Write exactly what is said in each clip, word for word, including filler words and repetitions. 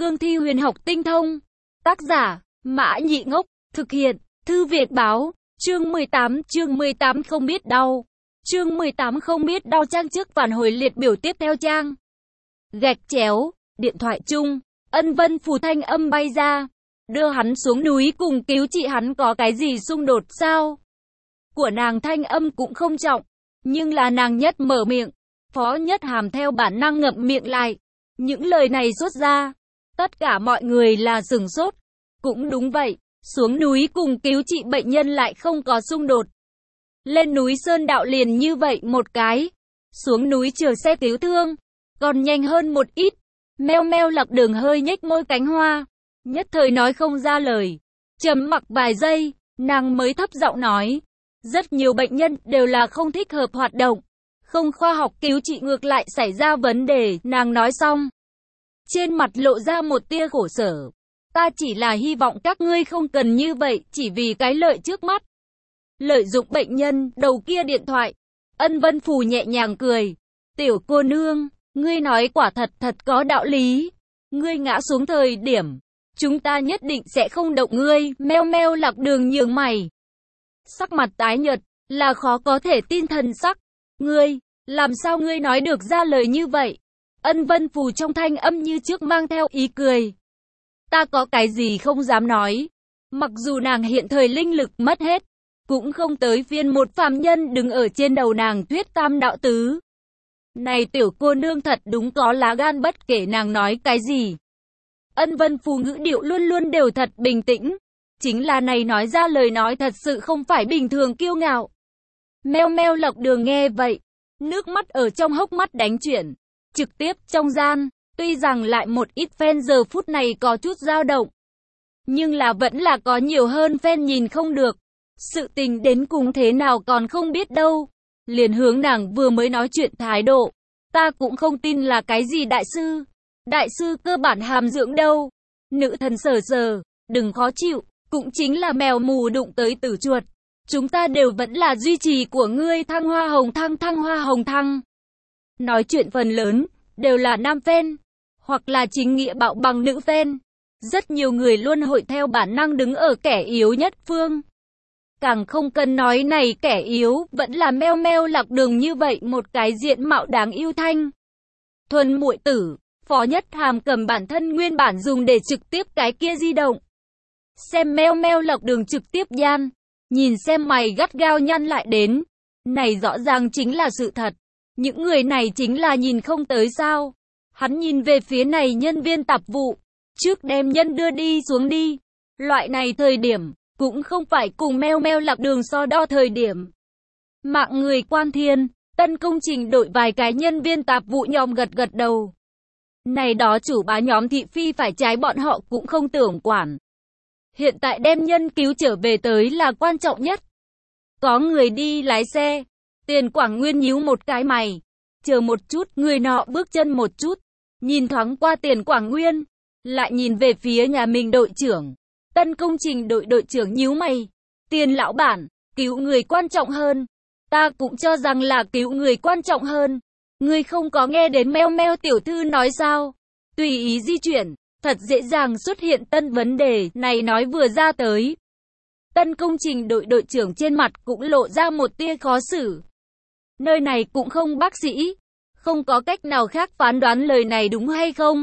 cương thi huyền học tinh thông. Tác giả, Mã Nhị Ngốc, thực hiện, Thư Việt Báo, chương mười tám, chương mười tám không biết đau. Chương mười tám không biết đau trang trước phản hồi liệt biểu tiếp theo trang. Gạch chéo, điện thoại chung, Ân Vân Phù thanh âm bay ra. Đưa hắn xuống núi cùng cứu chị hắn có cái gì xung đột sao? Của nàng thanh âm cũng không trọng, nhưng là nàng nhất mở miệng. Phó Nhất Hàm theo bản năng ngậm miệng lại. Những lời này xuất ra, tất cả mọi người là sửng sốt. Cũng đúng vậy, xuống núi cùng cứu trị bệnh nhân lại không có xung đột. Lên núi Sơn Đạo liền như vậy một cái. Xuống núi chờ xe cứu thương, còn nhanh hơn một ít. Meo meo Lạc Đường hơi nhếch môi cánh hoa, nhất thời nói không ra lời. Trầm mặc vài giây, nàng mới thấp giọng nói. Rất nhiều bệnh nhân đều là không thích hợp hoạt động. Không khoa học cứu trị ngược lại xảy ra vấn đề, nàng nói xong. Trên mặt lộ ra một tia khổ sở. Ta chỉ là hy vọng các ngươi không cần như vậy, chỉ vì cái lợi trước mắt. Lợi dụng bệnh nhân, đầu kia điện thoại. Ân Vân Phù nhẹ nhàng cười. Tiểu cô nương, ngươi nói quả thật thật có đạo lý. Ngươi ngã xuống thời điểm, chúng ta nhất định sẽ không động ngươi. Meo meo Lạc Đường nhướng mày. Sắc mặt tái nhợt, là khó có thể tin thần sắc. Ngươi, làm sao ngươi nói được ra lời như vậy? Ân Vân Phù trong thanh âm như trước mang theo ý cười. Ta có cái gì không dám nói. Mặc dù nàng hiện thời linh lực mất hết, cũng không tới phiên một phàm nhân đứng ở trên đầu nàng thuyết tam đạo tứ. Này tiểu cô nương thật đúng có lá gan, bất kể nàng nói cái gì. Ân Vân Phù ngữ điệu luôn luôn đều thật bình tĩnh. Chính là này nói ra lời nói thật sự không phải bình thường kiêu ngạo. Meo meo Lạc Đường nghe vậy, nước mắt ở trong hốc mắt đánh chuyển. Trực tiếp trong gian, tuy rằng lại một ít fan giờ phút này có chút dao động, nhưng là vẫn là có nhiều hơn fan nhìn không được. Sự tình đến cùng thế nào còn không biết đâu. Liền hướng nàng vừa mới nói chuyện thái độ. Ta cũng không tin là cái gì đại sư. Đại sư cơ bản hàm dưỡng đâu. Nữ thần sờ sờ, đừng khó chịu, cũng chính là mèo mù đụng tới tử chuột. Chúng ta đều vẫn là duy trì của ngươi, thăng hoa hồng thăng thăng hoa hồng thăng. Nói chuyện phần lớn, đều là nam fan, hoặc là chính nghĩa bạo bằng nữ fan. Rất nhiều người luôn hội theo bản năng đứng ở kẻ yếu nhất phương. Càng không cần nói này kẻ yếu, vẫn là meo meo Lạc Đường như vậy một cái diện mạo đáng yêu thanh. Thuần muội tử, Phó Nhất Hàm cầm bản thân nguyên bản dùng để trực tiếp cái kia di động. Xem meo meo Lạc Đường trực tiếp gian. Nhìn xem mày gắt gao nhăn lại đến. Này rõ ràng chính là sự thật. Những người này chính là nhìn không tới sao. Hắn nhìn về phía này nhân viên tạp vụ. Trước đem nhân đưa đi xuống đi. Loại này thời điểm, cũng không phải cùng meo meo Lạc Đường so đo thời điểm. Mạng người quan thiên, tân công trình đội vài cái nhân viên tạp vụ nhóm gật gật đầu. Này đó chủ bá nhóm thị phi phải trái bọn họ cũng không tưởng quản. Hiện tại đem nhân cứu trở về tới là quan trọng nhất. Có người đi lái xe. Tiền Quảng Nguyên nhíu một cái mày. Chờ một chút, người nọ bước chân một chút. Nhìn thoáng qua Tiền Quảng Nguyên. Lại nhìn về phía nhà mình đội trưởng. Tân công trình đội đội trưởng nhíu mày. Tiền lão bản, cứu người quan trọng hơn. Ta cũng cho rằng là cứu người quan trọng hơn. Ngươi không có nghe đến meo meo tiểu thư nói sao? Tùy ý di chuyển. Thật dễ dàng xuất hiện tân vấn đề, này nói vừa ra tới. Tân công trình đội đội trưởng trên mặt cũng lộ ra một tia khó xử. Nơi này cũng không bác sĩ, không có cách nào khác phán đoán lời này đúng hay không.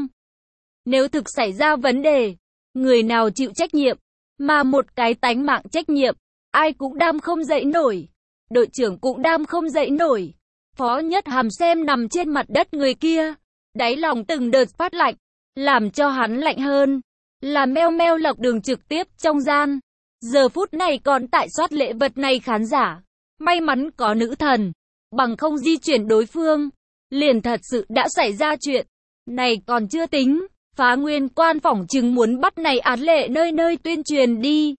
Nếu thực xảy ra vấn đề, người nào chịu trách nhiệm, mà một cái tánh mạng trách nhiệm, ai cũng đam không dậy nổi. Đội trưởng cũng đam không dậy nổi. Phó Nhất Hàm xem nằm trên mặt đất người kia, đáy lòng từng đợt phát lạnh. Làm cho hắn lạnh hơn, là meo meo Lạc Đường trực tiếp trong gian. Giờ phút này còn tại soát lễ vật này khán giả. May mắn có nữ thần, bằng không di chuyển đối phương. Liền thật sự đã xảy ra chuyện. Này còn chưa tính, Phá Nguyên quan phỏng chừng muốn bắt này án lệ nơi nơi tuyên truyền đi.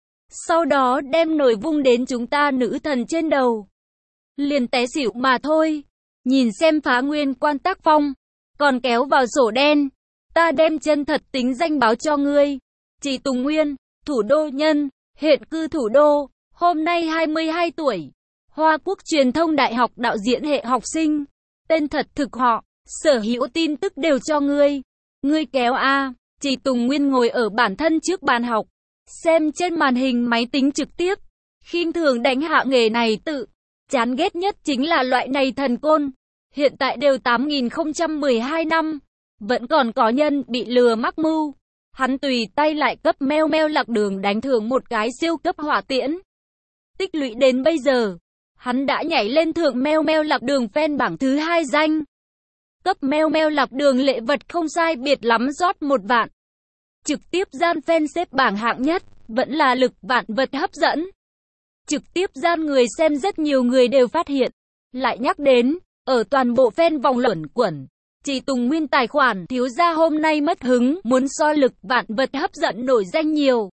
Sau đó đem nổi vung đến chúng ta nữ thần trên đầu. Liền té xỉu mà thôi. Nhìn xem Phá Nguyên quan tác phong, còn kéo vào sổ đen. Ta đem chân thật tính danh báo cho ngươi. Chị Tùng Nguyên, thủ đô nhân, hiện cư thủ đô, hôm nay hai mươi hai tuổi. Hoa Quốc Truyền thông Đại học đạo diễn hệ học sinh. Tên thật thực họ, sở hữu tin tức đều cho ngươi. Ngươi kéo a. Chỉ Tùng Nguyên ngồi ở bản thân trước bàn học, xem trên màn hình máy tính trực tiếp, khinh thường đánh hạ nghề này tự. Chán ghét nhất chính là loại này thần côn. Hiện tại đều tám nghìn không trăm mười hai năm, vẫn còn có nhân bị lừa mắc mưu. Hắn tùy tay lại cấp Meo Meo Lạc Đường đánh thưởng một cái siêu cấp hỏa tiễn. Tích lũy đến bây giờ, hắn đã nhảy lên thượng Meo Meo Lạc Đường fan bảng thứ hai danh. Cấp Meo Meo Lạc Đường lễ vật không sai biệt lắm rót một vạn. Trực tiếp gian fan xếp bảng hạng nhất, vẫn là lực vạn vật hấp dẫn. Trực tiếp gian người xem rất nhiều người đều phát hiện. Lại nhắc đến, ở toàn bộ fan vòng luẩn quẩn, Chỉ Tùng Nguyên tài khoản thiếu gia hôm nay mất hứng, muốn so lực vạn vật hấp dẫn nổi danh nhiều.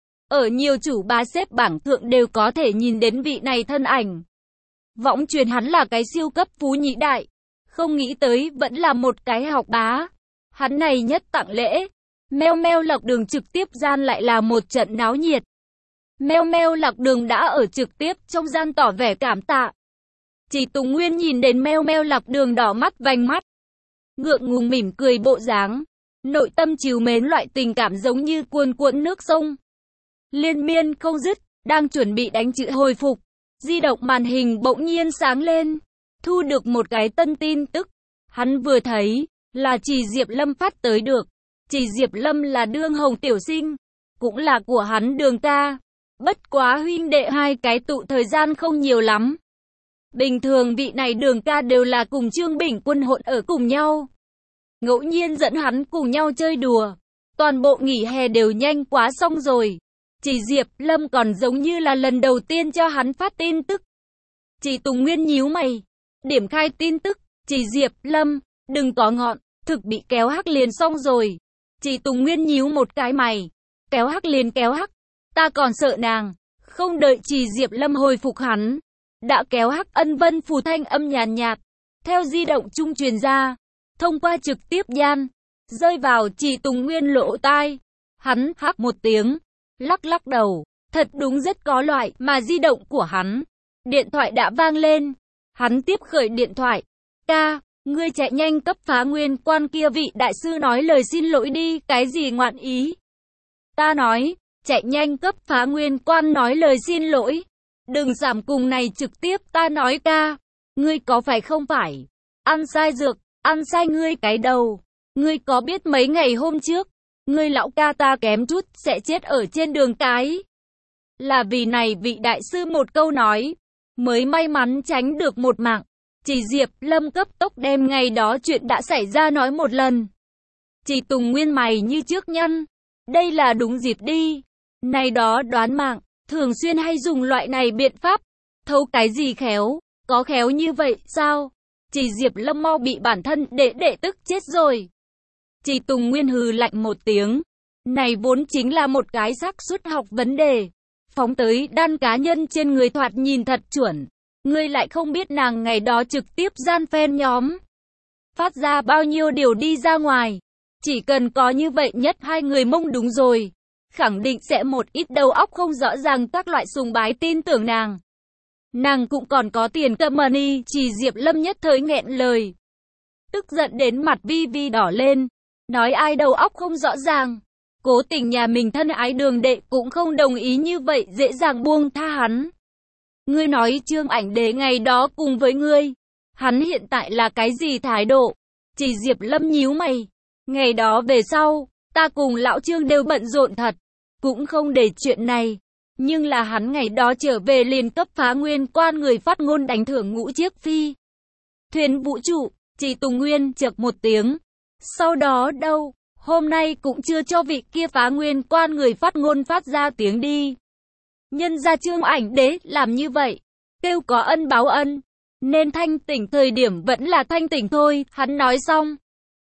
Ở nhiều chủ bá xếp bảng thượng đều có thể nhìn đến vị này thân ảnh. Võng truyền hắn là cái siêu cấp phú nhị đại, không nghĩ tới vẫn là một cái học bá. Hắn này nhất tặng lễ, Meo Meo Lạc Đường trực tiếp gian lại là một trận náo nhiệt. Meo Meo Lạc Đường đã ở trực tiếp trong gian tỏ vẻ cảm tạ. Chỉ Tùng Nguyên nhìn đến Meo Meo Lạc Đường đỏ mắt vành mắt, ngượng ngùng mỉm cười bộ dáng, nội tâm trìu mến loại tình cảm giống như cuồn cuộn nước sông, liên miên không dứt. Đang chuẩn bị đánh chữ hồi phục, di động màn hình bỗng nhiên sáng lên, thu được một cái tân tin tức. Hắn vừa thấy là Chỉ Diệp Lâm phát tới được. Chỉ Diệp Lâm là Đương Hồng tiểu sinh, cũng là của hắn Đường ca. Bất quá huynh đệ hai cái tụ thời gian không nhiều lắm. Bình thường vị này Đường ca đều là cùng Trương Bình Quân hỗn ở cùng nhau, ngẫu nhiên dẫn hắn cùng nhau chơi đùa. Toàn bộ nghỉ hè đều nhanh quá xong rồi. Chỉ Diệp Lâm còn giống như là lần đầu tiên cho hắn phát tin tức. Chỉ Tùng Nguyên nhíu mày, điểm khai tin tức. Chỉ Diệp Lâm, đừng có ngọn, thực bị kéo hắc liền xong rồi. Chỉ Tùng Nguyên nhíu một cái mày, kéo hắc liền kéo hắc, ta còn sợ nàng. Không đợi Chỉ Diệp Lâm hồi phục hắn, đã kéo hắc ân vân phù thanh âm nhàn nhạt, theo di động trung truyền ra, thông qua trực tiếp gian, rơi vào Chỉ Tùng Nguyên lỗ tai. Hắn hắc một tiếng, lắc lắc đầu, thật đúng rất có loại, mà di động của hắn, điện thoại đã vang lên. Hắn tiếp khởi điện thoại, ca, ngươi chạy nhanh cấp phá nguyên quan kia vị đại sư nói lời xin lỗi đi, cái gì ngoạn ý. Ta nói, chạy nhanh cấp phá nguyên quan nói lời xin lỗi, đừng giảm cùng này trực tiếp. Ta nói ca, ngươi có phải không phải ăn sai dược, ăn sai ngươi cái đầu. Ngươi có biết mấy ngày hôm trước, ngươi lão ca ta kém chút sẽ chết ở trên đường cái. Là vì này vị đại sư một câu nói, mới may mắn tránh được một mạng. Chỉ Diệp Lâm cấp tốc đem ngày đó chuyện đã xảy ra nói một lần. Chỉ Tùng Nguyên mày như trước nhăn, đây là đúng dịp đi. Này đó đoán mạng, thường xuyên hay dùng loại này biện pháp. Thấu cái gì khéo, có khéo như vậy sao? Chỉ Diệp Lâm mau bị bản thân đệ đệ tức chết rồi. Chỉ Tùng Nguyên hừ lạnh một tiếng, này vốn chính là một cái xác suất học vấn đề, phóng tới đan cá nhân trên người thoạt nhìn thật chuẩn. Ngươi lại không biết nàng ngày đó trực tiếp gian fan nhóm, phát ra bao nhiêu điều đi ra ngoài. Chỉ cần có như vậy nhất hai người mông đúng rồi, khẳng định sẽ một ít đầu óc không rõ ràng các loại sùng bái tin tưởng nàng. Nàng cũng còn có tiền cầm money. Chỉ Diệp Lâm nhất thời nghẹn lời, tức giận đến mặt vi vi đỏ lên, nói ai đầu óc không rõ ràng. Cố tình nhà mình thân ái Đường đệ cũng không đồng ý như vậy dễ dàng buông tha hắn. Ngươi nói Trương Ảnh Đế ngày đó cùng với ngươi, hắn hiện tại là cái gì thái độ? Chỉ Diệp Lâm nhíu mày, ngày đó về sau, ta cùng lão Trương đều bận rộn thật, cũng không để chuyện này. Nhưng là hắn ngày đó trở về liền cấp phá nguyên quan người phát ngôn đánh thưởng ngũ chiếc phi thuyền vũ trụ. Chỉ Tùng Nguyên chợt một tiếng, sau đó đâu, hôm nay cũng chưa cho vị kia phá nguyên quan người phát ngôn phát ra tiếng đi. Nhân ra Trương Ảnh Đế làm như vậy, kêu có ân báo ân, nên thanh tỉnh thời điểm vẫn là thanh tỉnh thôi. Hắn nói xong,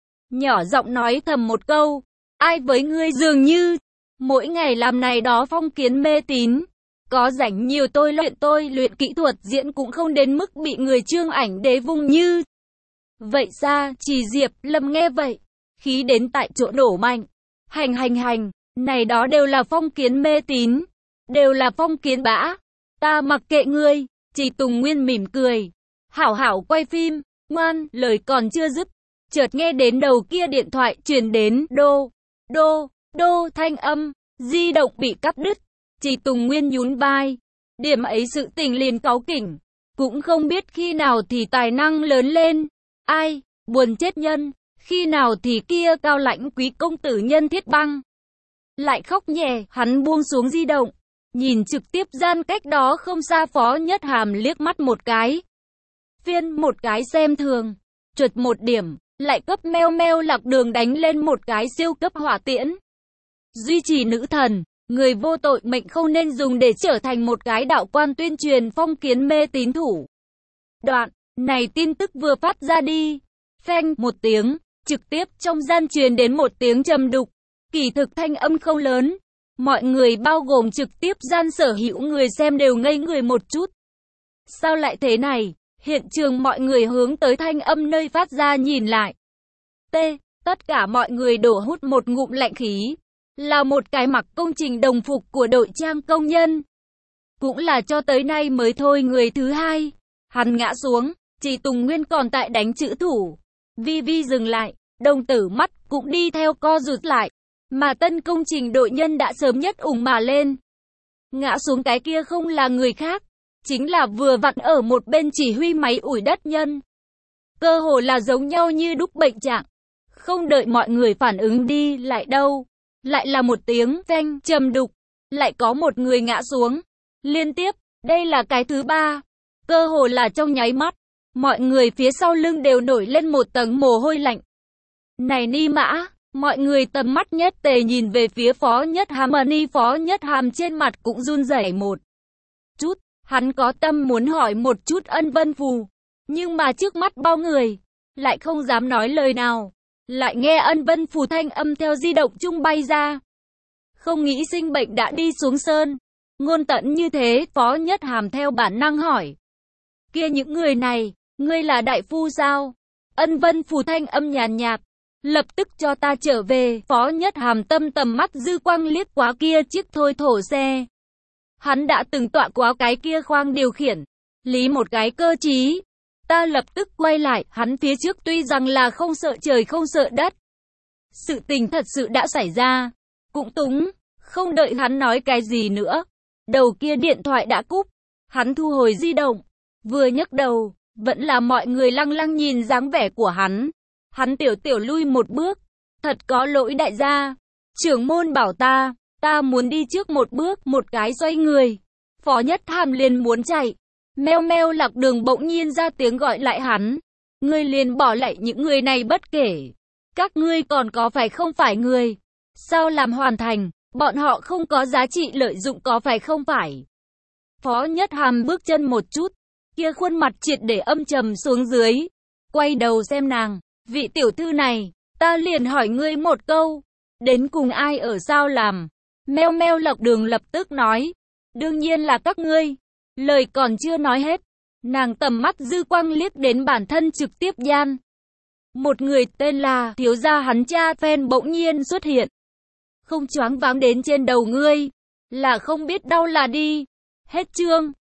nhỏ giọng nói thầm một câu, ai với ngươi dường như, mỗi ngày làm này đó phong kiến mê tín, có rảnh nhiều tôi luyện tôi luyện kỹ thuật diễn cũng không đến mức bị người Trương Ảnh Đế vung như. Vậy ra, Chỉ Diệp Lâm nghe vậy, khí đến tại chỗ nổ mạnh, hành hành hành, này đó đều là phong kiến mê tín, đều là phong kiến bã, ta mặc kệ ngươi. Chỉ Tùng Nguyên mỉm cười, hảo hảo quay phim, ngoan. Lời còn chưa dứt, chợt nghe đến đầu kia điện thoại truyền đến, đô. Đô, đô thanh âm, di động bị cắt đứt. Chỉ Tùng Nguyên nhún vai. Điểm ấy sự tình liền cáu kỉnh. Cũng không biết khi nào thì tài năng lớn lên. Ai, buồn chết nhân. Khi nào thì kia cao lãnh quý công tử Nhân Thiết Băng lại khóc nhè, hắn buông xuống di động. Nhìn trực tiếp gian cách đó không xa Phó Nhất Hàm liếc mắt một cái. Phiên một cái xem thường. Trượt một điểm, lại cấp meo meo Lạc Đường đánh lên một cái siêu cấp hỏa tiễn. Duy trì nữ thần, người vô tội mệnh không nên dùng để trở thành một cái đạo quan tuyên truyền phong kiến mê tín thủ. Đoạn, này tin tức vừa phát ra đi. Phanh một tiếng, trực tiếp trong gian truyền đến một tiếng trầm đục. Kỳ thực thanh âm không lớn. Mọi người bao gồm trực tiếp gian sở hữu người xem đều ngây người một chút. Sao lại thế này? Hiện trường mọi người hướng tới thanh âm nơi phát ra nhìn lại. T. Tất cả mọi người đổ hút một ngụm lạnh khí. Là một cái mặc công trình đồng phục của đội trang công nhân. Cũng là cho tới nay mới thôi người thứ hai. Hắn ngã xuống, chỉ Tùng Nguyên còn tại đánh chữ thủ. Vi Vi dừng lại, đồng tử mắt cũng đi theo co rụt lại. Mà tân công trình đội nhân đã sớm nhất ủng mà lên. Ngã xuống cái kia không là người khác. Chính là vừa vặn ở một bên chỉ huy máy ủi đất nhân. Cơ hồ là giống nhau như đúc bệnh trạng. Không đợi mọi người phản ứng đi lại đâu. Lại là một tiếng phanh trầm đục. Lại có một người ngã xuống. Liên tiếp, đây là cái thứ ba. Cơ hồ là trong nháy mắt. Mọi người phía sau lưng đều nổi lên một tầng mồ hôi lạnh. Này ni mã, mọi người tầm mắt nhất tề nhìn về phía Phó Nhất Hàm. Ni Phó Nhất Hàm trên mặt cũng run rẩy một chút. Hắn có tâm muốn hỏi một chút Ân Vân Phù. Nhưng mà trước mắt bao người, lại không dám nói lời nào. Lại nghe Ân Vân Phù thanh âm theo di động trung bay ra. Không nghĩ sinh bệnh đã đi xuống sơn. Ngôn tận như thế, Phó Nhất Hàm theo bản năng hỏi. Kia những người này, ngươi là đại phu sao? Ân Vân Phù thanh âm nhàn nhạt. Lập tức cho ta trở về. Phó Nhất Hàm tâm tầm mắt dư quang liếc quá kia chiếc thôi thổ xe. Hắn đã từng tọa quá cái kia khoang điều khiển. Lý một cái cơ trí. Ta lập tức quay lại. Hắn phía trước tuy rằng là không sợ trời không sợ đất. Sự tình thật sự đã xảy ra. Cũng túng. Không đợi hắn nói cái gì nữa. Đầu kia điện thoại đã cúp. Hắn thu hồi di động. Vừa nhấc đầu. Vẫn là mọi người lăng lăng nhìn dáng vẻ của hắn. Hắn tiểu tiểu lui một bước. Thật có lỗi đại gia. Trưởng môn bảo ta. Ta muốn đi trước một bước. Một cái xoay người. Phó Nhất Hàm liền muốn chạy. Meo meo Lạc Đường bỗng nhiên ra tiếng gọi lại hắn. Ngươi liền bỏ lại những người này bất kể. Các ngươi còn có phải không phải người. Sao làm hoàn thành. Bọn họ không có giá trị lợi dụng có phải không phải. Phó Nhất Hàm bước chân một chút. Kia khuôn mặt triệt để âm trầm xuống dưới. Quay đầu xem nàng. Vị tiểu thư này. Ta liền hỏi ngươi một câu. Đến cùng ai ở sao làm. Meo meo Lạc Đường lập tức nói. Đương nhiên là các ngươi. Lời còn chưa nói hết. Nàng tầm mắt dư quang liếc đến bản thân trực tiếp gian. Một người tên là thiếu gia hắn cha phen bỗng nhiên xuất hiện. Không choáng váng đến trên đầu ngươi. Là không biết đau là đi. Hết chương.